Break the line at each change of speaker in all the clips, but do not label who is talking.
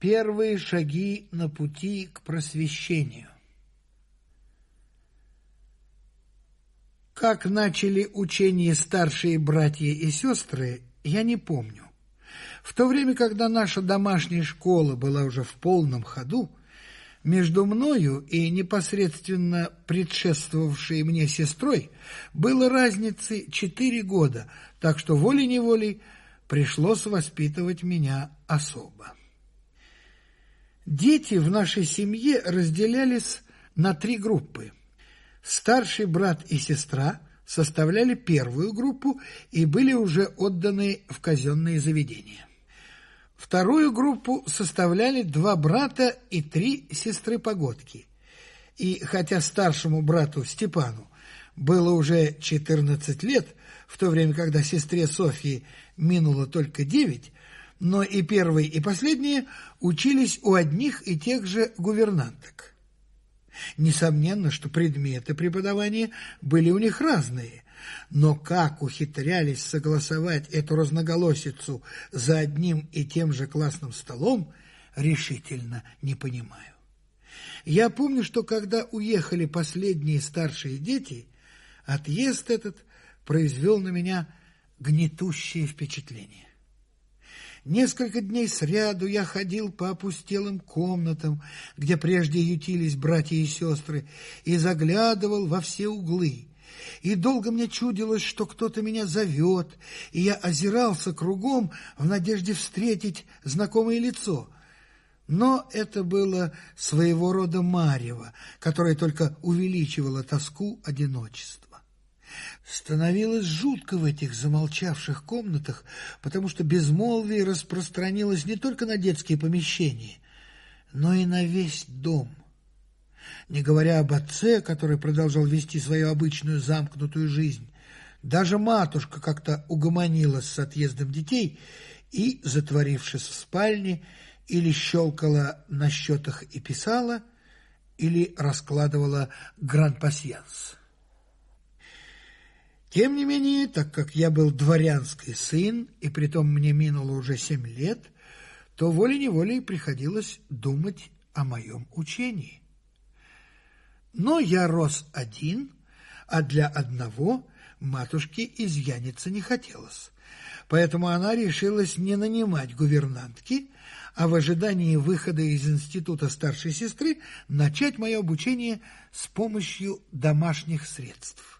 Первые шаги на пути к просвещению. Как начали учение старшие братья и сестры, я не помню. В то время, когда наша домашняя школа была уже в полном ходу, между мною и непосредственно предшествовавшей мне сестрой было разницы 4 года, так что волей-неволей пришлось воспитывать меня особо. Дети в нашей семье разделялись на 3 группы. Старший брат и сестра составляли первую группу и были уже отданы в казенные заведения. Вторую группу составляли 2 брата и 3 сестры-погодки. И хотя старшему брату Степану было уже 14 лет, в то время, когда сестре Софье минуло только 9, но и первые, и последние учились у одних и тех же гувернанток. Несомненно, что предметы преподавания были у них разные, но как ухитрялись согласовать эту разноголосицу за одним и тем же классным столом, решительно не понимаю. Я помню, что когда уехали последние старшие дети, отъезд этот произвел на меня гнетущее впечатление. Несколько дней сряду я ходил по опустелым комнатам, где прежде ютились братья и сестры, и заглядывал во все углы. И долго мне чудилось, что кто-то меня зовет, и я озирался кругом в надежде встретить знакомое лицо. Но это было своего рода марево, которое только увеличивало тоску одиночества. Становилось жутко в этих замолчавших комнатах, потому что безмолвие распространилось не только на детские помещения, но и на весь дом. Не говоря об отце, который продолжал вести свою обычную замкнутую жизнь, даже матушка как-то угомонилась с отъездом детей и, затворившись в спальне, или щелкала на счетах и писала, или раскладывала гран-пасьянс. Тем не менее, так как я был дворянский сын, и притом мне минуло уже 7 лет, то волей-неволей приходилось думать о моем учении. Но я рос один, а для одного матушке изъяниться не хотелось. Поэтому она решилась не нанимать гувернантки, а в ожидании выхода из института старшей сестры начать мое обучение с помощью домашних средств.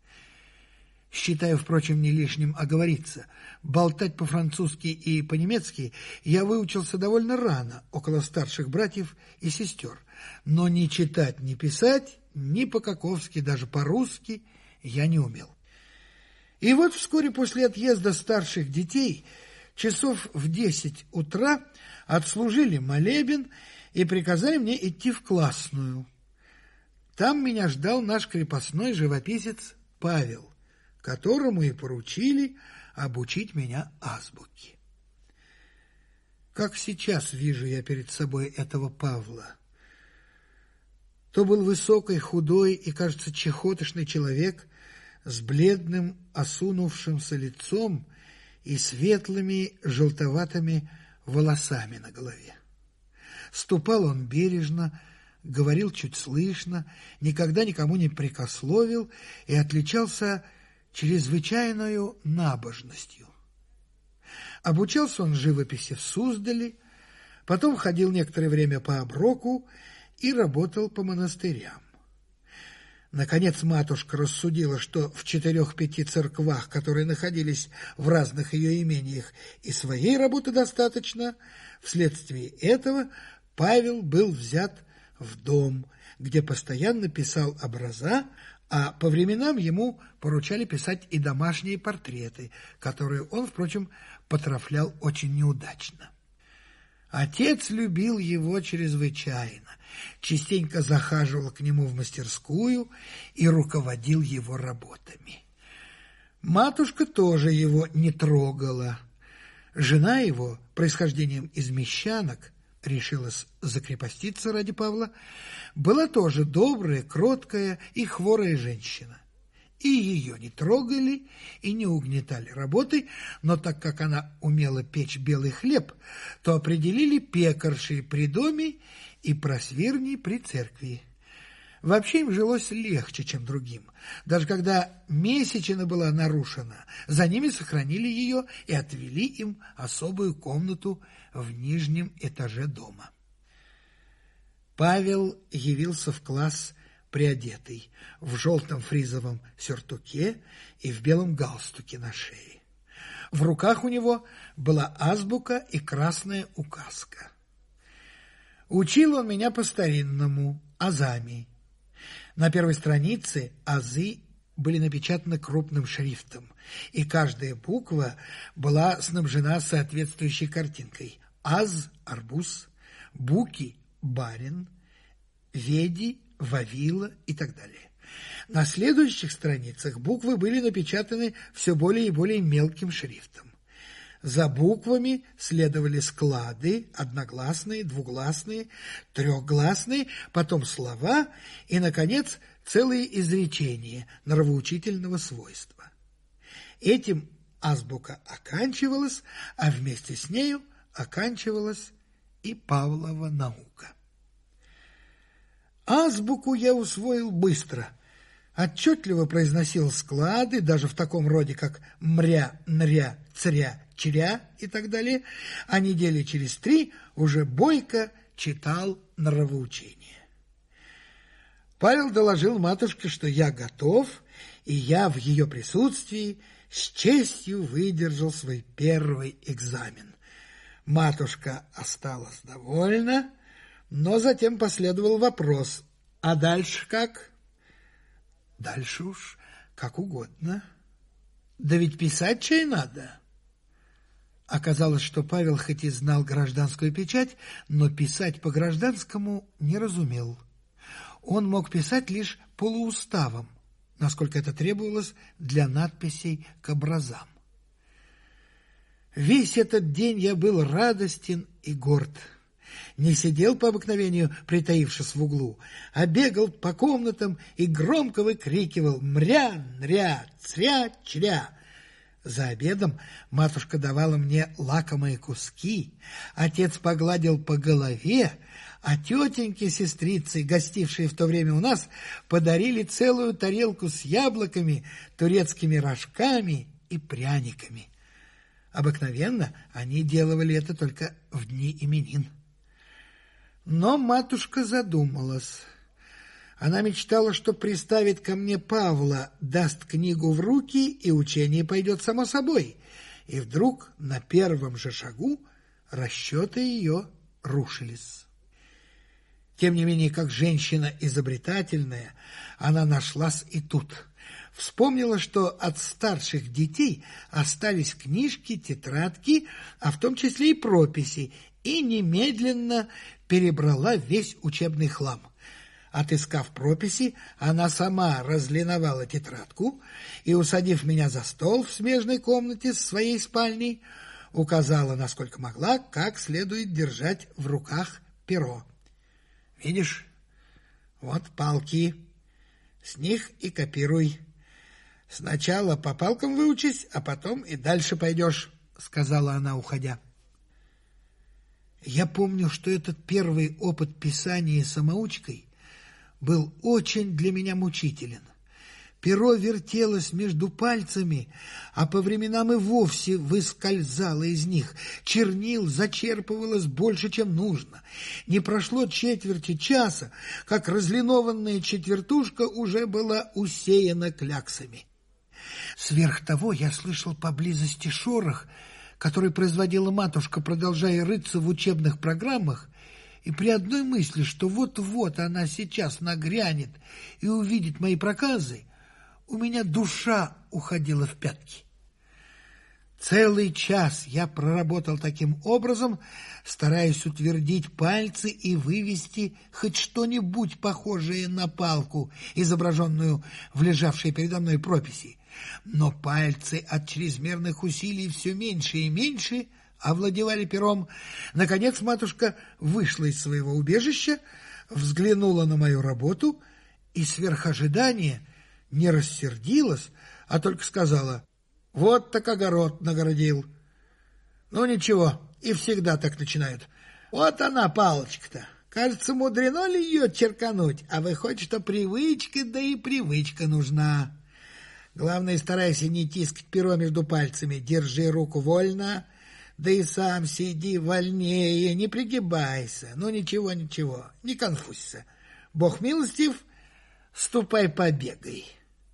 Считаю, впрочем, не лишним оговориться. Болтать по-французски и по-немецки я выучился довольно рано, около старших братьев и сестер. Но ни читать, ни писать, ни по-каковски, даже по-русски я не умел. И вот вскоре после отъезда старших детей, часов в 10 утра, отслужили молебен и приказали мне идти в классную. Там меня ждал наш крепостной живописец Павел, которому и поручили обучить меня азбуке. Как сейчас вижу я перед собой этого Павла. То был высокий, худой и, кажется, чахоточный человек с бледным, осунувшимся лицом и светлыми, желтоватыми волосами на голове. Ступал он бережно, говорил чуть слышно, никогда никому не прекословил и отличался чрезвычайною набожностью. Обучался он живописи в Суздале, потом ходил некоторое время по оброку и работал по монастырям. Наконец матушка рассудила, что в 4-5 церквах, которые находились в разных ее имениях, и своей работы достаточно. Вследствие этого Павел был взят в дом, где постоянно писал образа, а по временам ему поручали писать и домашние портреты, которые он, впрочем, потрафлял очень неудачно. Отец любил его чрезвычайно, частенько захаживал к нему в мастерскую и руководил его работами. Матушка тоже его не трогала. Жена его, происхождением из мещанок, решилась закрепоститься ради Павла, была тоже добрая, кроткая и хворая женщина. И ее не трогали и не угнетали работой, но так как она умела печь белый хлеб, то определили пекаршей при доме и просвирней при церкви. Вообще им жилось легче, чем другим. Даже когда месячина была нарушена, за ними сохранили ее и отвели им особую комнату в нижнем этаже дома. Павел явился в класс приодетый, в желтом фризовом сюртуке и в белом галстуке на шее. В руках у него была азбука и красная указка. Учил он меня по-старинному, азами. На первой странице азы были напечатаны крупным шрифтом, и каждая буква была снабжена соответствующей картинкой. Аз – арбуз, буки – барин, веди – вавила и так далее. На следующих страницах буквы были напечатаны все более и более мелким шрифтом. За буквами следовали склады, одногласные, двугласные, трехгласные, потом слова и, наконец, целые изречения нравоучительного свойства. Этим азбука оканчивалась, а вместе с нею оканчивалась и Павлова наука. Азбуку я усвоил быстро, отчетливо произносил склады, даже в таком роде, как мря, нря, цря, черя и так далее, а недели через 3 уже бойко читал нравоучение. Павел доложил матушке, что я готов, и я в ее присутствии с честью выдержал свой первый экзамен. Матушка осталась довольна, но затем последовал вопрос: а дальше как? Дальше уж как угодно. Да ведь писать чай надо. Оказалось, что Павел хоть и знал гражданскую печать, но писать по-гражданскому не разумел. Он мог писать лишь полууставом, насколько это требовалось для надписей к образам. Весь этот день я был радостен и горд. Не сидел по обыкновению, притаившись в углу, а бегал по комнатам и громко выкрикивал «мря, нря, цря, чря». За обедом матушка давала мне лакомые куски, отец погладил по голове, а тетеньки-сестрицы, гостившие в то время у нас, подарили целую тарелку с яблоками, турецкими рожками и пряниками. Обыкновенно они делали это только в дни именин. Но матушка задумалась. Она мечтала, что приставит ко мне Павла, даст книгу в руки, и учение пойдет само собой. И вдруг на первом же шагу расчеты ее рушились. Тем не менее, как женщина изобретательная, она нашлась и тут. Вспомнила, что от старших детей остались книжки, тетрадки, а в том числе и прописи, и немедленно перебрала весь учебный хлам. Отыскав прописи, она сама разлиновала тетрадку и, усадив меня за стол в смежной комнате с своей спальней, указала, насколько могла, как следует держать в руках перо. «Видишь, вот палки, с них и копируй. Сначала по палкам выучись, а потом и дальше пойдешь», — сказала она, уходя. Я помню, что этот первый опыт писания самоучкой был очень для меня мучителен. Перо вертелось между пальцами, а по временам и вовсе выскользало из них. Чернил зачерпывалось больше, чем нужно. Не прошло четверти часа, как разлинованная четвертушка уже была усеяна кляксами. Сверх того я слышал поблизости шорох, который производила матушка, продолжая рыться в учебных программах, и при одной мысли, что вот-вот она сейчас нагрянет и увидит мои проказы, у меня душа уходила в пятки. Целый час я проработал таким образом, стараясь утвердить пальцы и вывести хоть что-нибудь похожее на палку, изображенную в лежавшей передо мной прописи. Но пальцы от чрезмерных усилий все меньше и меньше овладевали пером. Наконец матушка вышла из своего убежища, взглянула на мою работу и сверх ожидания не рассердилась, а только сказала: «Вот так огород нагородил». Ну ничего, и всегда так начинают. Вот она, палочка-то. Кажется, мудрено ли ее черкануть, а выходит, что привычка, да и привычка нужна. Главное, старайся не тискать перо между пальцами, держи руку вольно, да и сам сиди вольнее, не пригибайся. Ну ничего, не конфузься. Бог милостив, ступай побегай.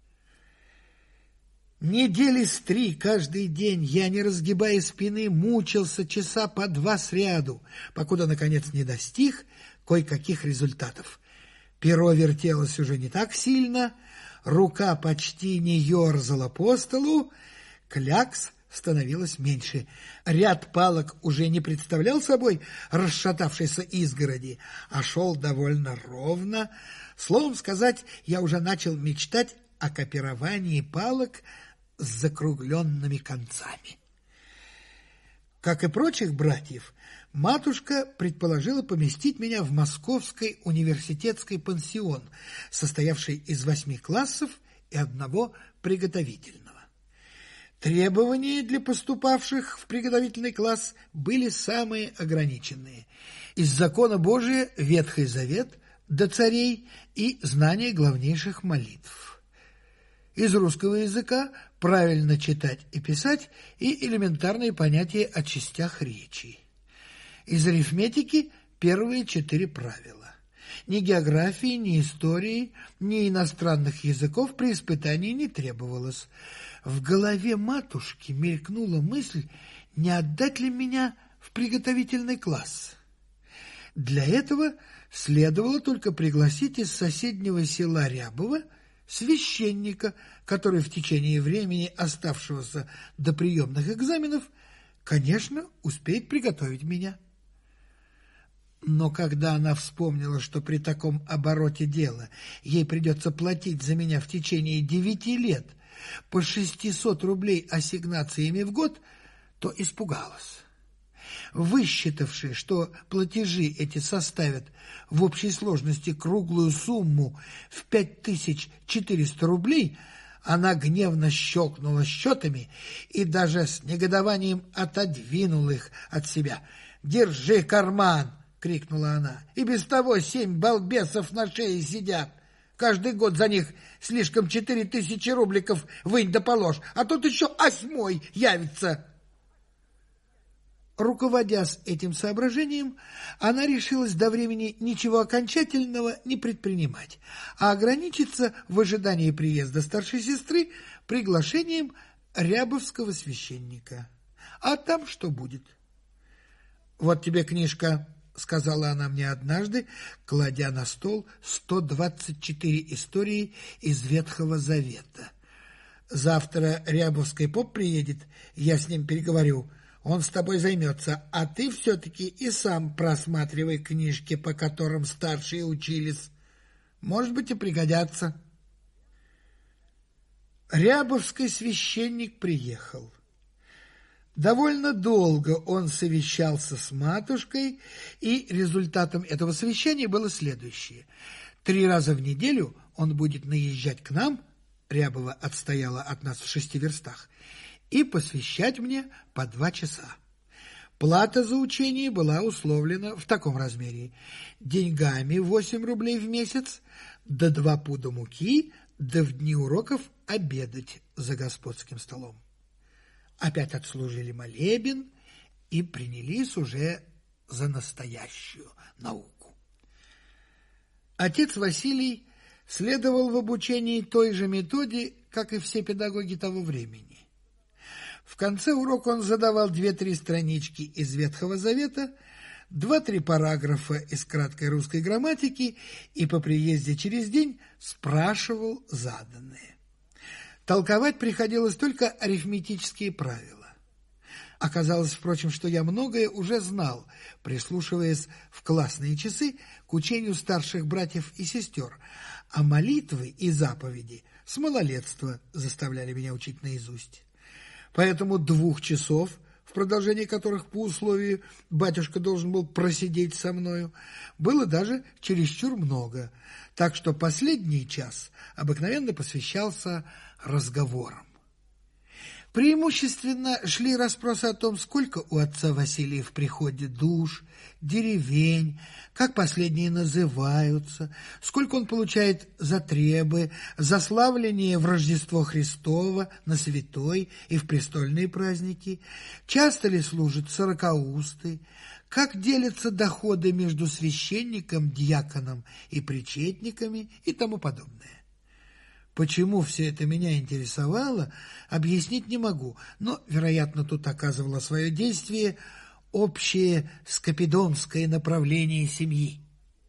Недели с 3 каждый день я, не разгибая спины, мучился часа по 2 сряду, покуда, наконец, не достиг кое-каких результатов. Перо вертелось уже не так сильно, рука почти не ерзала по столу, клякс становилось меньше. Ряд палок уже не представлял собой расшатавшейся изгороди, а шел довольно ровно. Словом сказать, я уже начал мечтать о копировании палок с закругленными концами. Как и прочих братьев, матушка предположила поместить меня в Московский университетский пансион, состоявший из 8 классов и 1 приготовительного. Требования для поступавших в приготовительный класс были самые ограниченные. Из закона Божия Ветхий Завет до царей и знание главнейших молитв. Из русского языка правильно читать и писать и элементарные понятия о частях речи. Из арифметики первые 4 правила. Ни географии, ни истории, ни иностранных языков при испытании не требовалось. В голове матушки мелькнула мысль, не отдать ли меня в приготовительный класс. Для этого следовало только пригласить из соседнего села Рябова священника, который в течение времени, оставшегося до приемных экзаменов, конечно, успеет приготовить меня. Но когда она вспомнила, что при таком обороте дела ей придется платить за меня в течение 9 лет по 600 рублей ассигнациями в год, то испугалась. Высчитавши, что платежи эти составят в общей сложности круглую сумму в 5400 рублей, она гневно щелкнула счетами и даже с негодованием отодвинула их от себя. «Держи карман!» — крикнула она. «И без того 7 балбесов на шее сидят. Каждый год за них слишком 4000 рубликов вынь да положь, а тут еще 8-й явится». Руководясь этим соображением, она решилась до времени ничего окончательного не предпринимать, а ограничиться в ожидании приезда старшей сестры приглашением рябовского священника. А там что будет? «Вот тебе книжка», — сказала она мне однажды, кладя на стол 124 истории из Ветхого Завета. «Завтра рябовский поп приедет, я с ним переговорю. Он с тобой займется, а ты все-таки и сам просматривай книжки, по которым старшие учились. Может быть, и пригодятся». Рябовский священник приехал. Довольно долго он совещался с матушкой, и результатом этого совещания было следующее. 3 раза в неделю он будет наезжать к нам, Рябова отстояла от нас в 6 верстах, и посвящать мне по 2 часа. Плата за учение была условлена в таком размере: деньгами 8 рублей в месяц, да 2 пуда муки, да в дни уроков обедать за господским столом. Опять отслужили молебен и принялись уже за настоящую науку. Отец Василий следовал в обучении той же методе, как и все педагоги того времени. В конце урока он задавал 2-3 странички из Ветхого Завета, 2-3 параграфа из краткой русской грамматики и по приезде через день спрашивал заданные. Толковать приходилось только арифметические правила. Оказалось, впрочем, что я многое уже знал, прислушиваясь в классные часы к учению старших братьев и сестер, а молитвы и заповеди с малолетства заставляли меня учить наизусть. Поэтому 2 часов в продолжение которых по условию батюшка должен был просидеть со мною, было даже чересчур много, так что последний час обыкновенно посвящался разговорам. Преимущественно шли расспросы о том, сколько у отца Василия в приходе душ, деревень, как последние называются, сколько он получает за требы, за славление в Рождество Христово, на святой и в престольные праздники, часто ли служит сорокаусты, как делятся доходы между священником, диаконом и причетниками и тому подобное. Почему все это меня интересовало, объяснить не могу, но, вероятно, тут оказывало свое действие общее скопидомское направление семьи.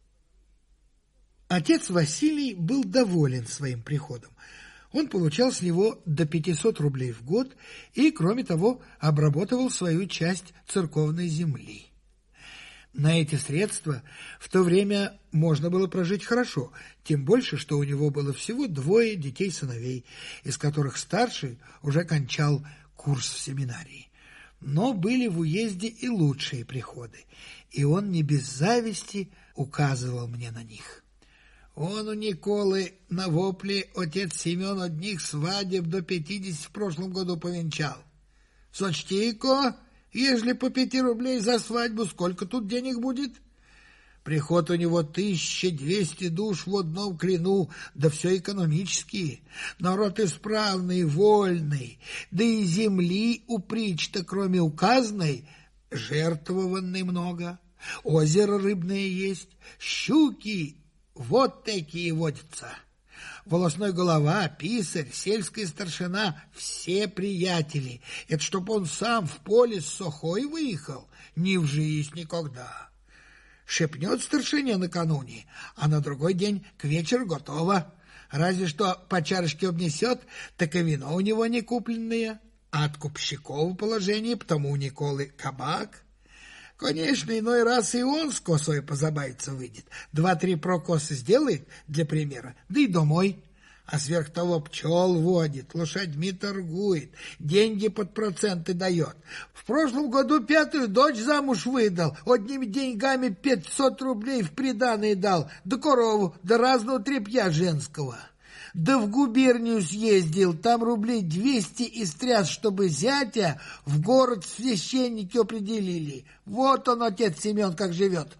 Отец Василий был доволен своим приходом. Он получал с него до 500 рублей в год и, кроме того, обрабатывал свою часть церковной земли. На эти средства в то время можно было прожить хорошо, тем больше, что у него было всего 2 детей-сыновей, из которых старший уже кончал курс в семинарии. Но были в уезде и лучшие приходы, и он не без зависти указывал мне на них. Он у Николы на вопле отец Семен одних свадеб до 50 в прошлом году повенчал. Сочти-ка, ежели по 5 рублей за свадьбу, сколько тут денег будет? Приход у него 1200 душ в одном клину, да все экономические. Народ исправный, вольный, да и земли у прич-то, кроме указанной, жертвованной много. Озеро рыбное есть, щуки вот такие водятся. Волосной голова, писарь, сельская старшина — все приятели. Это чтоб он сам в поле с сохой выехал, не в жизнь никогда. Шепнет старшине накануне, а на другой день к вечеру готово. Разве что по чарочке обнесет, так и вино у него не купленное. А от купщикова положение, потому у Николы кабак. Конечно, иной раз и он с косой позабавиться выйдет. 2-3 прокосы сделает, для примера, да и домой. А сверх того пчел водит, лошадьми торгует, деньги под проценты дает. В прошлом году 5-ю дочь замуж выдал, одними деньгами 500 рублей в приданое дал, да корову, да разного тряпья женского. Да в губернию съездил, там рублей 200 истряс, чтобы зятя в город священники определили. Вот он, отец Семен, как живет.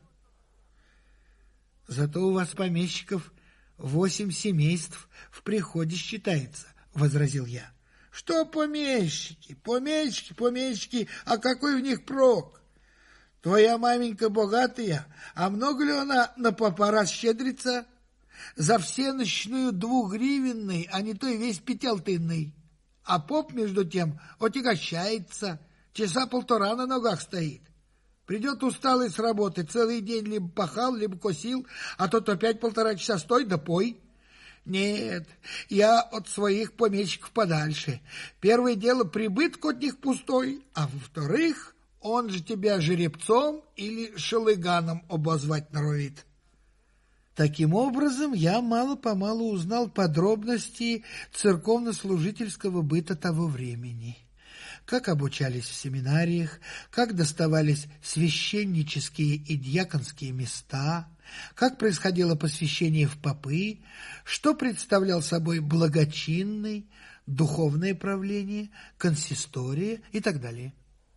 Зато у вас, помещиков, 8 семейств в приходе считается, — возразил я. Что помещики, помещики, а какой в них прок? Твоя маменька богатая, а много ли она на попа расщедрится? За всенощную 2-гривенной, а не то и весь 5-алтынный. А поп, между тем, отягощается, часа 1,5 на ногах стоит. Придет усталый с работы, целый день либо пахал, либо косил, а тот опять 1,5 часа стой да пой. Нет, я от своих помещиков подальше. Первое дело, прибыток от них пустой, а во-вторых, он же тебя жеребцом или шелыганом обозвать норовит. Таким образом, я мало-помалу узнал подробности церковно-служительского быта того времени. Как обучались в семинариях, как доставались священнические и дьяконские места, как происходило посвящение в попы, что представлял собой благочинный, духовное правление, консистория и так далее.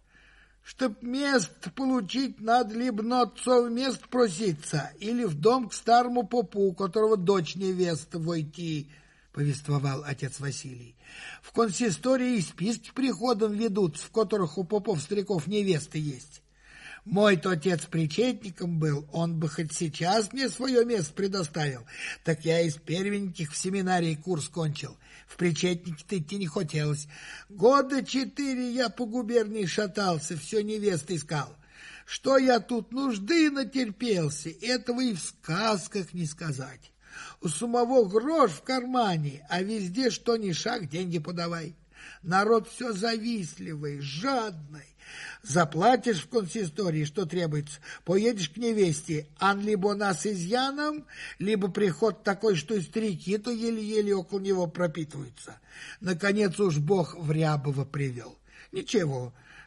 Чтоб место получить, надо либо на отцов мест проситься, или в дом к старому попу, у которого дочь невеста войти, — повествовал отец Василий. В консистории и списки приходом ведутся, в которых у попов-стариков невесты есть. Мой-то отец причетником был, он бы хоть сейчас мне свое место предоставил, так я из первеньких в семинарии курс кончил. В причетники-то идти не хотелось. 4 года я по губернии шатался, все невесты искал. Что я тут нужды натерпелся, этого и в сказках не сказать. У самого грош в кармане, а везде что ни шаг, деньги подавай. Народ все завистливый, жадный. Заплатишь в консистории, что требуется, поедешь к невесте, ан либо нас изъяном, либо приход такой, что и старики, то еле-еле около него пропитываются. Наконец уж Бог в Рябово привел. Ничего,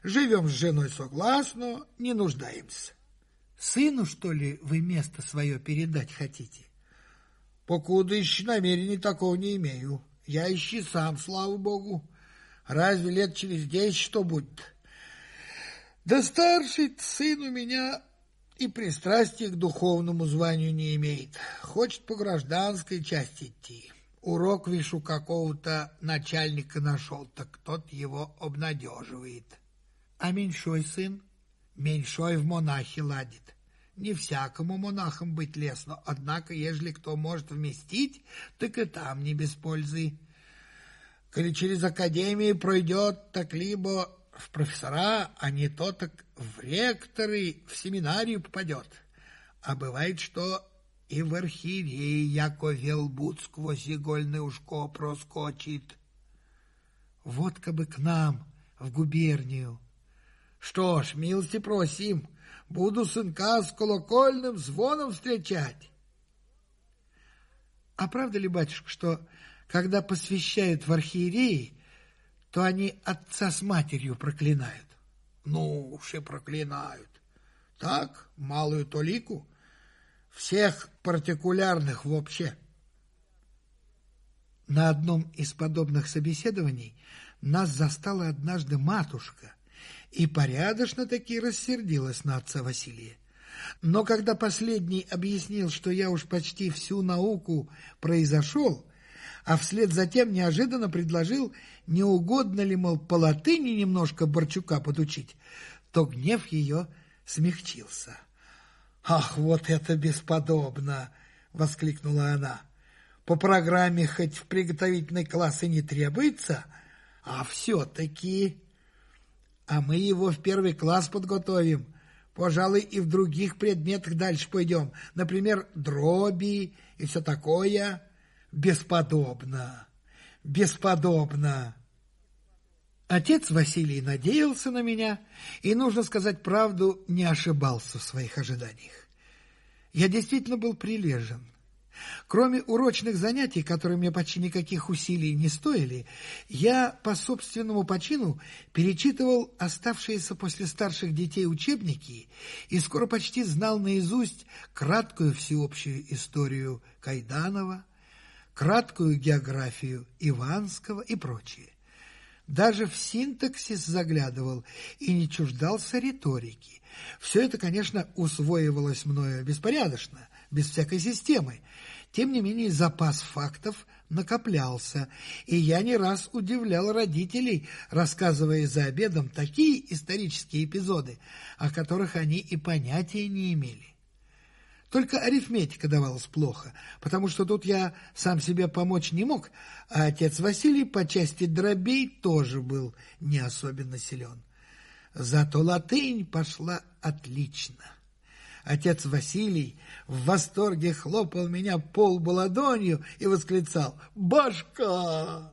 Живем с женой согласно, не нуждаемся. Сыну, что ли, вы место свое передать хотите? Покуда еще намерений такого не имею. Я ищи сам, слава богу. Разве лет через 10 что будет? Да старший сын у меня и пристрастия к духовному званию не имеет. Хочет по гражданской части идти. Урок, вижу, какого-то начальника нашел, так тот его обнадеживает. А меньшой сын? Меньшой в монахи ладит. Не всякому монахам быть лестно, однако, ежели кто может вместить, так и там не без пользы. Коли через академию пройдет, так либо в профессора, а не то так в ректоры, в семинарию попадет. А бывает, что и в архиереи, яко велбут сквозь игольное ушко проскочит. Вот кабы к нам, в губернию. Что ж, милости просим, буду сынка с колокольным звоном встречать. А правда ли, батюшка, что когда посвящают в архиереи, то они отца с матерью проклинают? Ну уж и проклинают. Так, малую толику, всех партикулярных вообще. На одном из подобных собеседований нас застала однажды матушка и порядочно-таки рассердилась на отца Василия. Но когда последний объяснил, что я уж почти всю науку произошел, а вслед за тем неожиданно предложил, не угодно ли, мол, по латыни немножко Борчука подучить, то гнев ее смягчился. «Ах, вот это бесподобно!» — воскликнула она. «По программе хоть в приготовительный класс и не требуется, а все-таки... А мы его в первый класс подготовим. Пожалуй, и в других предметах дальше пойдем. Например, дроби и все такое. Бесподобно, бесподобно». Отец Василий надеялся на меня и, нужно сказать правду, не ошибался в своих ожиданиях. Я действительно был прилежен. Кроме урочных занятий, которые мне почти никаких усилий не стоили, я по собственному почину перечитывал оставшиеся после старших детей учебники и скоро почти знал наизусть краткую всеобщую историю Кайданова, краткую географию Иванского и прочее. Даже в синтаксис заглядывал и не чуждался риторики. Все это, конечно, усвоивалось мною беспорядочно, без всякой системы. Тем не менее, запас фактов накоплялся, и я не раз удивлял родителей, рассказывая за обедом такие исторические эпизоды, о которых они и понятия не имели. Только арифметика давалась плохо, потому что тут я сам себе помочь не мог, а отец Василий по части дробей тоже был не особенно силен. Зато латынь пошла отлично. Отец Василий в восторге хлопал меня по лбу ладонью и восклицал: «Башка!»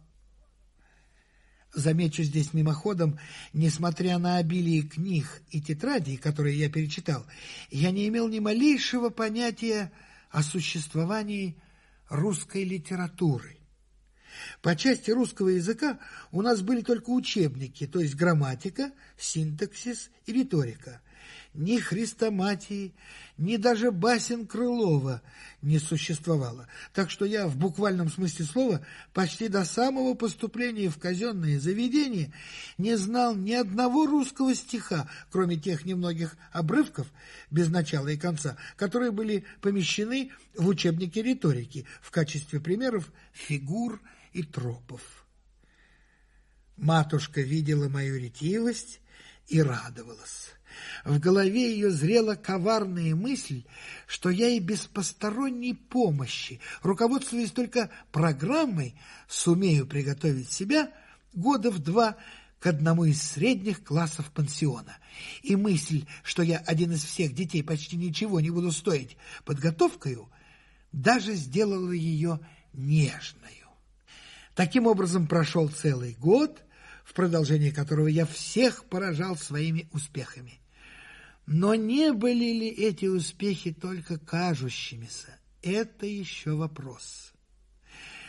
Замечу здесь мимоходом, несмотря на обилие книг и тетрадей, которые я перечитал, я не имел ни малейшего понятия о существовании русской литературы. По части русского языка у нас были только учебники, то есть грамматика, синтаксис и риторика. Ни хрестоматии, ни даже басен Крылова не существовало, так что я в буквальном смысле слова почти до самого поступления в казенное заведение не знал ни одного русского стиха, кроме тех немногих обрывков без начала и конца, которые были помещены в учебнике риторики в качестве примеров фигур и тропов. Матушка видела мою ретивость и радовалась. В голове ее зрела коварная мысль, что я и без посторонней помощи, руководствуясь только программой, сумею приготовить себя года в 2 к одному из средних классов пансиона. И мысль, что я один из всех детей почти ничего не буду стоить подготовкою, даже сделала ее нежною. Таким образом прошел целый год, в продолжении которого я всех поражал своими успехами. Но не были ли эти успехи только кажущимися? Это еще вопрос.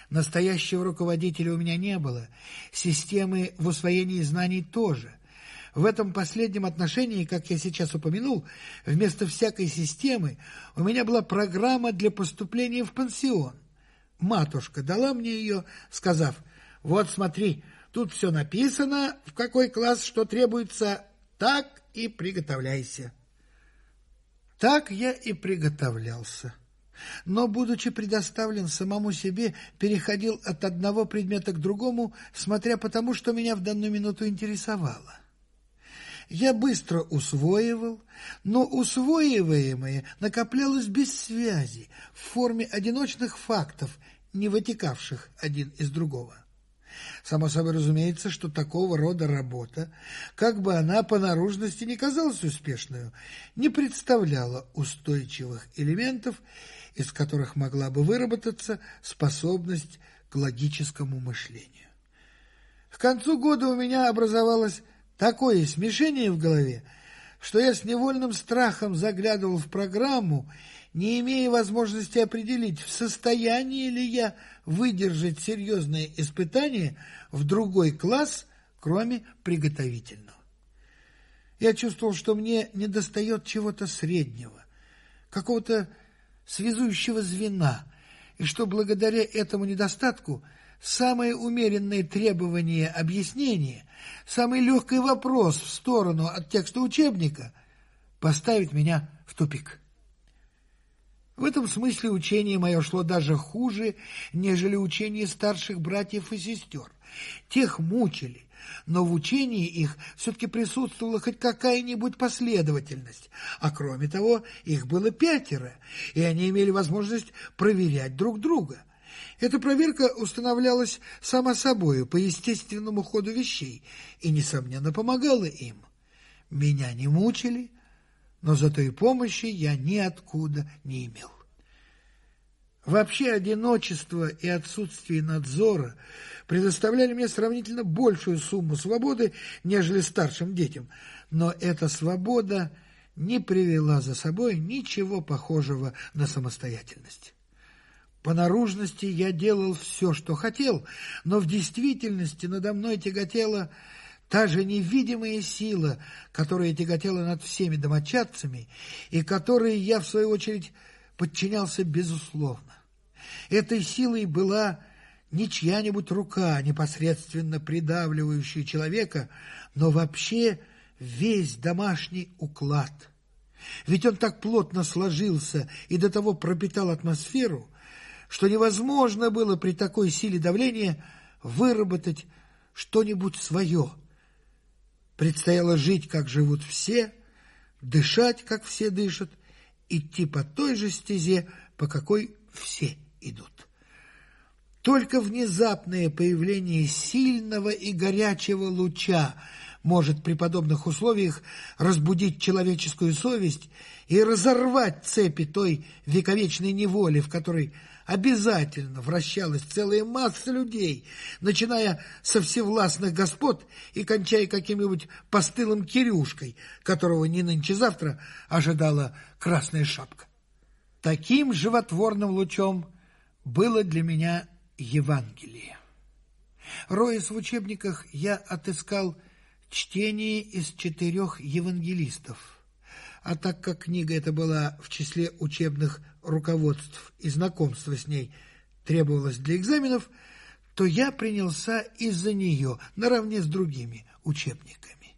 Настоящего руководителя у меня не было, системы в усвоении знаний тоже. В этом последнем отношении, как я сейчас упомянул, вместо всякой системы у меня была программа для поступления в пансион. Матушка дала мне ее, сказав: «Вот смотри, тут все написано, в какой класс что требуется, так и приготовляйся». Так я и приготовлялся. Но, будучи предоставлен самому себе, переходил от одного предмета к другому, смотря по тому, что меня в данную минуту интересовало. Я быстро усвоивал, но усвоиваемое накоплялось без связи, в форме одиночных фактов, не вытекавших один из другого. Само собой разумеется, что такого рода работа, как бы она по наружности не казалась успешной, не представляла устойчивых элементов, из которых могла бы выработаться способность к логическому мышлению. К концу года у меня образовалось такое смешение в голове, что я с невольным страхом заглядывал в программу, не имея возможности определить, в состоянии ли я выдержать серьезные испытания в другой класс, кроме приготовительного. Я чувствовал, что мне недостает чего-то среднего, какого-то связующего звена, и что благодаря этому недостатку самое умеренное требование объяснения, самый легкий вопрос в сторону от текста учебника поставит меня в тупик. В этом смысле учение мое шло даже хуже, нежели учение старших братьев и сестер. Тех мучили, но в учении их все-таки присутствовала хоть какая-нибудь последовательность, а кроме того, их было 5, и они имели возможность проверять друг друга. Эта проверка устанавливалась сама собою по естественному ходу вещей и, несомненно, помогала им. Меня не мучили, но зато и помощи я ниоткуда не имел. Вообще одиночество и отсутствие надзора предоставляли мне сравнительно большую сумму свободы, нежели старшим детям, но эта свобода не привела за собой ничего похожего на самостоятельность. По наружности я делал все, что хотел, но в действительности надо мной тяготела та же невидимая сила, которая тяготела над всеми домочадцами и которой я, в свою очередь, подчинялся безусловно. Этой силой была не чья-нибудь рука, непосредственно придавливающая человека, но вообще весь домашний уклад. Ведь он так плотно сложился и до того пропитал атмосферу, что невозможно было при такой силе давления выработать что-нибудь свое. Предстояло жить, как живут все, дышать, как все дышат, идти по той же стезе, по какой все идут. Только внезапное появление сильного и горячего луча может при подобных условиях разбудить человеческую совесть и разорвать цепи той вековечной неволи, в которой обязательно вращалась целая масса людей, начиная со всевластных господ и кончая каким-нибудь постылым Кирюшкой, которого не нынче-завтра ожидала красная шапка. Таким животворным лучом было для меня Евангелие. Роясь в учебниках, я отыскал чтение из 4 евангелистов, а так как книга эта была в числе учебных руководств и знакомство с ней требовалось для экзаменов, то я принялся из-за нее наравне с другими учебниками.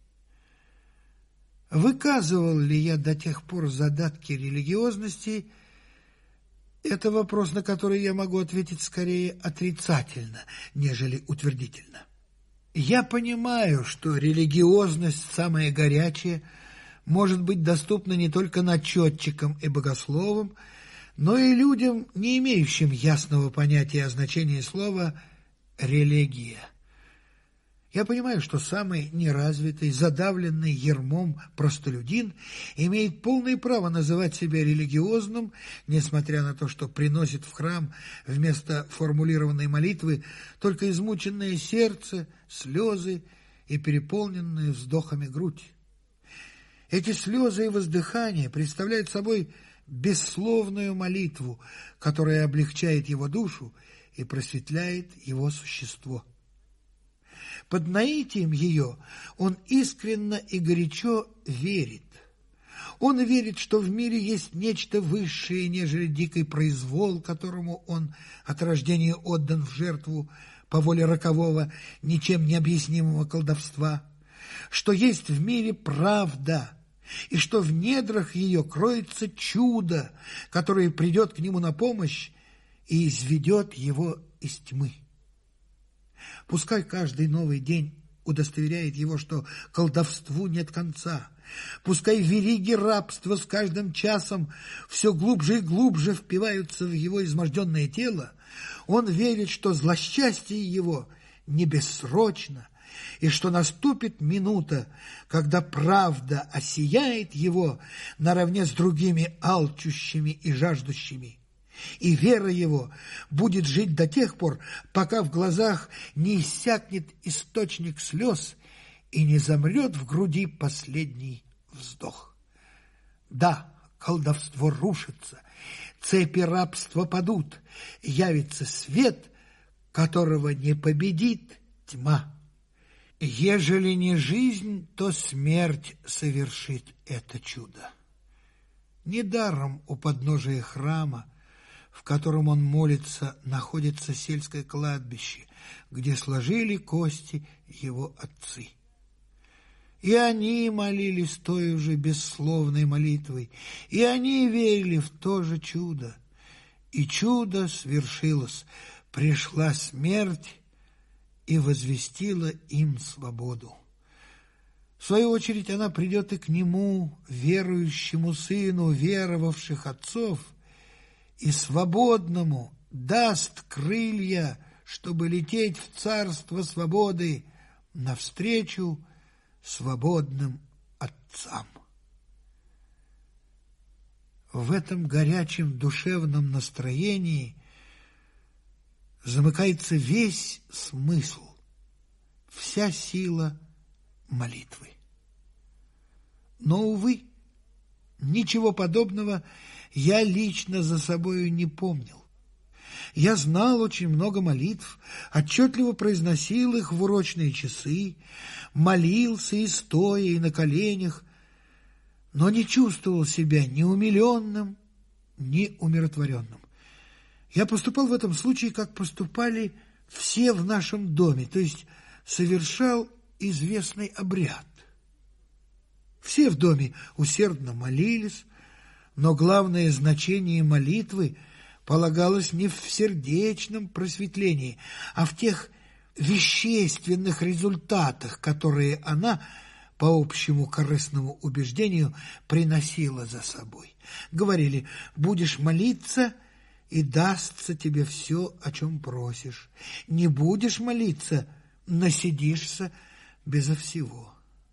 Выказывал ли я до тех пор задатки религиозности? Это вопрос, на который я могу ответить скорее отрицательно, нежели утвердительно. Я понимаю, что религиозность, самая горячая, может быть доступна не только начетчикам и богословам, но и людям, не имеющим ясного понятия о значении слова «религия». Я понимаю, что самый неразвитый, задавленный ярмом простолюдин имеет полное право называть себя религиозным, несмотря на то, что приносит в храм вместо формулированной молитвы только измученное сердце, слезы и переполненную вздохами грудь. Эти слезы и воздыхания представляют собой бессловную молитву, которая облегчает его душу и просветляет его существо. Под наитием ее он искренно и горячо верит. Он верит, что в мире есть нечто высшее, нежели дикий произвол, которому он от рождения отдан в жертву по воле рокового, ничем не объяснимого колдовства, что есть в мире правда, и что в недрах ее кроется чудо, которое придет к нему на помощь и изведет его из тьмы. Пускай каждый новый день удостоверяет его, что колдовству нет конца. Пускай вериги рабства с каждым часом все глубже и глубже впиваются в его изможденное тело. Он верит, что злосчастье его не бессрочно, и что наступит минута, когда правда осияет его наравне с другими алчущими и жаждущими. И вера его будет жить до тех пор, пока в глазах не иссякнет источник слез и не замрет в груди последний вздох. Да, колдовство рушится, цепи рабства падут, явится свет, которого не победит тьма. Ежели не жизнь, то смерть совершит это чудо. Недаром у подножия храма, в котором он молится, находится сельское кладбище, где сложили кости его отцы. И они молились той же бессловной молитвой, и они верили в то же чудо. И чудо свершилось, пришла смерть и возвестила им свободу. В свою очередь она придет и к нему, верующему сыну веровавших отцов, и свободному даст крылья, чтобы лететь в царство свободы навстречу свободным отцам. В этом горячем душевном настроении замыкается весь смысл, вся сила молитвы. Но, увы, ничего подобного я лично за собою не помнил. Я знал очень много молитв, отчетливо произносил их в урочные часы, молился и стоя, и на коленях, но не чувствовал себя ни умиленным, ни умиротворенным. Я поступал в этом случае, как поступали все в нашем доме, то есть совершал известный обряд. Все в доме усердно молились, но главное значение молитвы полагалось не в сердечном просветлении, а в тех вещественных результатах, которые она, по общему корыстному убеждению, приносила за собой. Говорили: будешь молиться, и дастся тебе все, о чем просишь. Не будешь молиться, насидишься безо всего.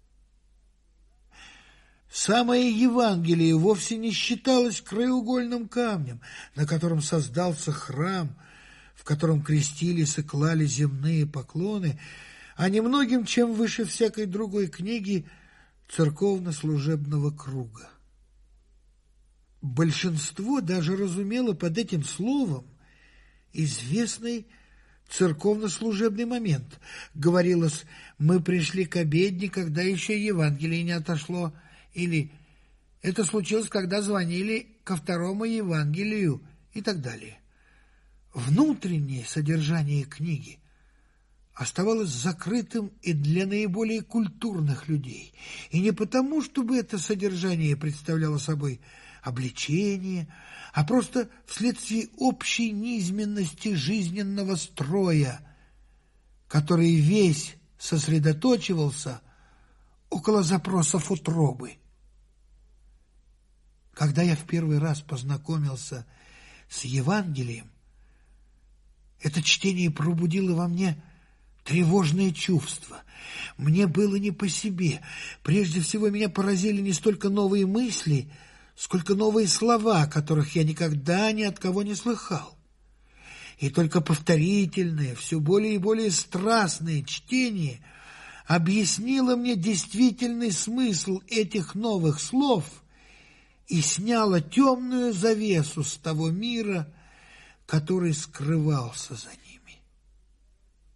Самое Евангелие вовсе не считалось краеугольным камнем, на котором создался храм, в котором крестились и клали земные поклоны, а немногим чем выше всякой другой книги церковно-служебного круга. Большинство даже разумело под этим словом известный церковно-служебный момент. Говорилось: мы пришли к обедне, когда еще Евангелие не отошло, или это случилось, когда звонили ко второму Евангелию, и так далее. Внутреннее содержание книги оставалось закрытым и для наиболее культурных людей, и не потому, чтобы это содержание представляло собой обличение, а просто вследствие общей низменности жизненного строя, который весь сосредоточивался около запросов утробы. Когда я в первый раз познакомился с Евангелием, это чтение пробудило во мне тревожное чувство. Мне было не по себе. Прежде всего, меня поразили не столько новые мысли, сколько новые слова, которых я никогда ни от кого не слыхал. И только повторительное, все более и более страстное чтение объяснило мне действительный смысл этих новых слов и сняло темную завесу с того мира, который скрывался за ними.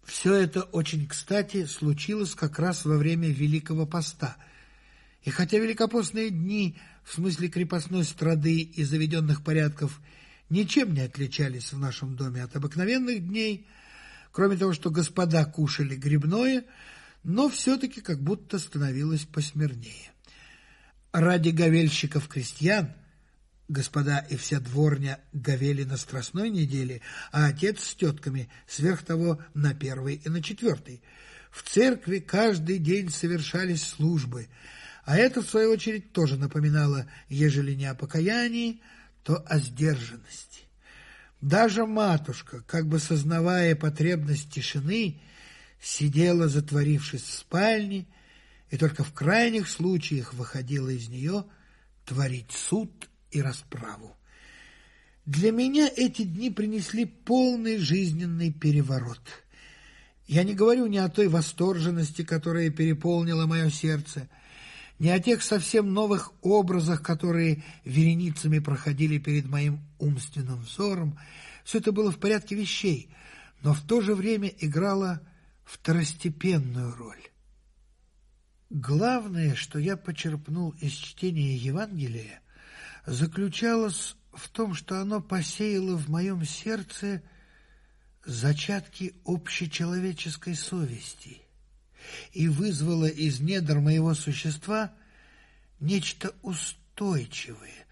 Все это очень кстати случилось как раз во время Великого Поста. И хотя великопостные дни в смысле крепостной страды и заведенных порядков ничем не отличались в нашем доме от обыкновенных дней, кроме того, что господа кушали грибное, но все-таки как будто становилось посмирнее. Ради говельщиков-крестьян господа и вся дворня говели на Страстной неделе, а отец с тетками сверх того на первой и на четвертой. В церкви каждый день совершались службы, а это, в свою очередь, тоже напоминало, ежели не о покаянии, то о сдержанности. Даже матушка, как бы сознавая потребность тишины, сидела, затворившись в спальне, и только в крайних случаях выходила из нее творить суд и расправу. Для меня эти дни принесли полный жизненный переворот. Я не говорю ни о той восторженности, которая переполнила мое сердце, ни о тех совсем новых образах, которые вереницами проходили перед моим умственным взором. Все это было в порядке вещей, но в то же время играло второстепенную роль. Главное, что я почерпнул из чтения Евангелия, заключалось в том, что оно посеяло в моем сердце зачатки общечеловеческой совести и вызвало из недр моего существа нечто устойчивое,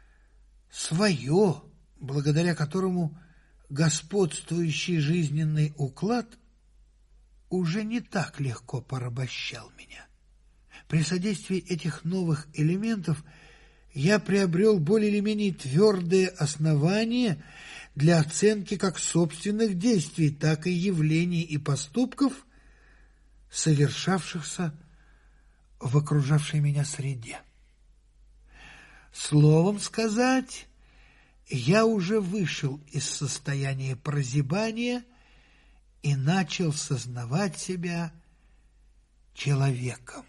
свое, благодаря которому господствующий жизненный уклад уже не так легко порабощал меня. При содействии этих новых элементов я приобрел более или менее твердые основания для оценки как собственных действий, так и явлений и поступков, совершавшихся в окружавшей меня среде. Словом сказать, я уже вышел из состояния прозябания и начал сознавать себя человеком.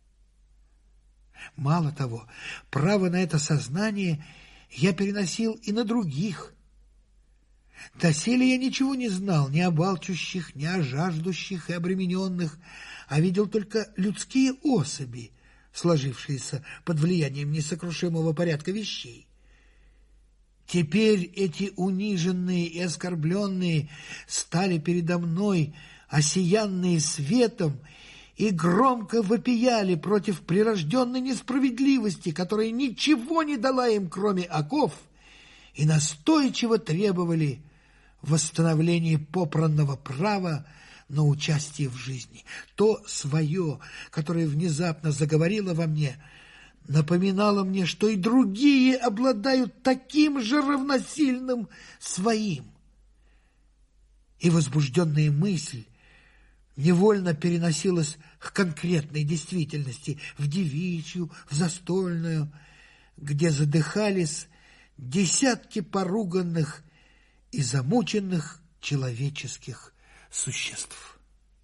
Мало того, право на это сознание я переносил и на других. Доселе я ничего не знал ни об алчущих, ни о жаждущих и обремененных, а видел только людские особи, сложившиеся под влиянием несокрушимого порядка вещей. Теперь эти униженные и оскорбленные стали передо мной, осиянные светом, и громко вопияли против прирожденной несправедливости, которая ничего не дала им, кроме оков, и настойчиво требовали восстановления попранного права на участие в жизни. То свое, которое внезапно заговорило во мне, напоминало мне, что и другие обладают таким же равносильным своим. И возбужденная мысль невольно переносилась к конкретной действительности, в девичью, в застольную, где задыхались десятки поруганных и замученных человеческих существ.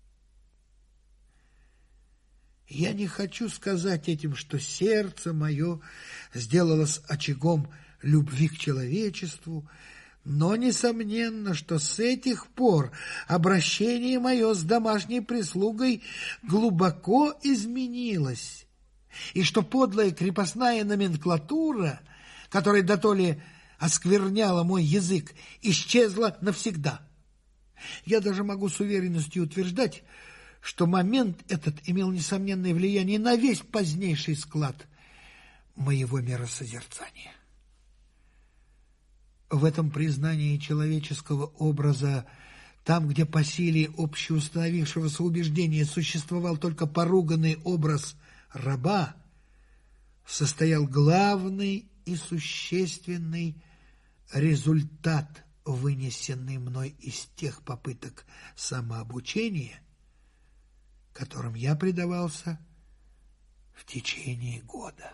Я не хочу сказать этим, что сердце мое сделалось очагом любви к человечеству, но несомненно, что с этих пор обращение мое с домашней прислугой глубоко изменилось, и что подлая крепостная номенклатура, которая дотоле оскверняла мой язык, исчезла навсегда. Я даже могу с уверенностью утверждать, что момент этот имел несомненное влияние на весь позднейший склад моего миросозерцания. В этом признании человеческого образа, там, где по силе общеустановившегося убеждения существовал только поруганный образ раба, состоял главный и существенный результат, вынесенный мной из тех попыток самообучения, которым я предавался в течение года.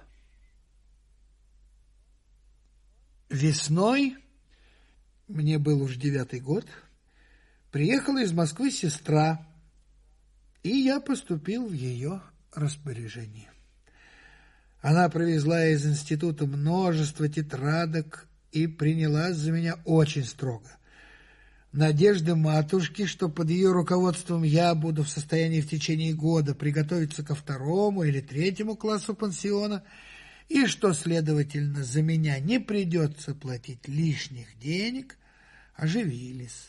Весной, мне был уж 9-й год, приехала из Москвы сестра, и я поступил в ее распоряжение. Она привезла из института множество тетрадок и принялась за меня очень строго. Надежды матушки, что под ее руководством я буду в состоянии в течение года приготовиться ко 2-му или 3-му классу пансиона, и что, следовательно, за меня не придется платить лишних денег, оживились.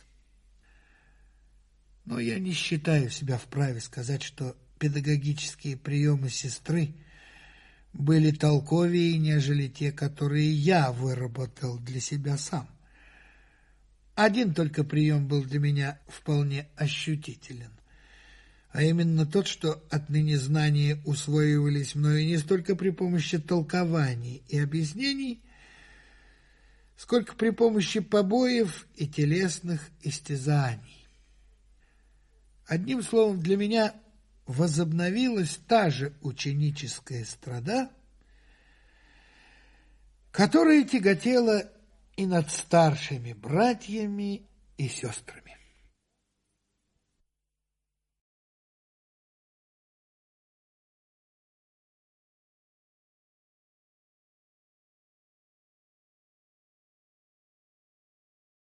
Но я не считаю себя вправе сказать, что педагогические приемы сестры были толковее, нежели те, которые я выработал для себя сам. Один только прием был для меня вполне ощутителен, а именно тот, что отныне знания усвоивались мною не столько при помощи толкований и объяснений, сколько при помощи побоев и телесных истязаний. Одним словом, для меня возобновилась та же ученическая страда, которая тяготела и над старшими братьями и сестрами.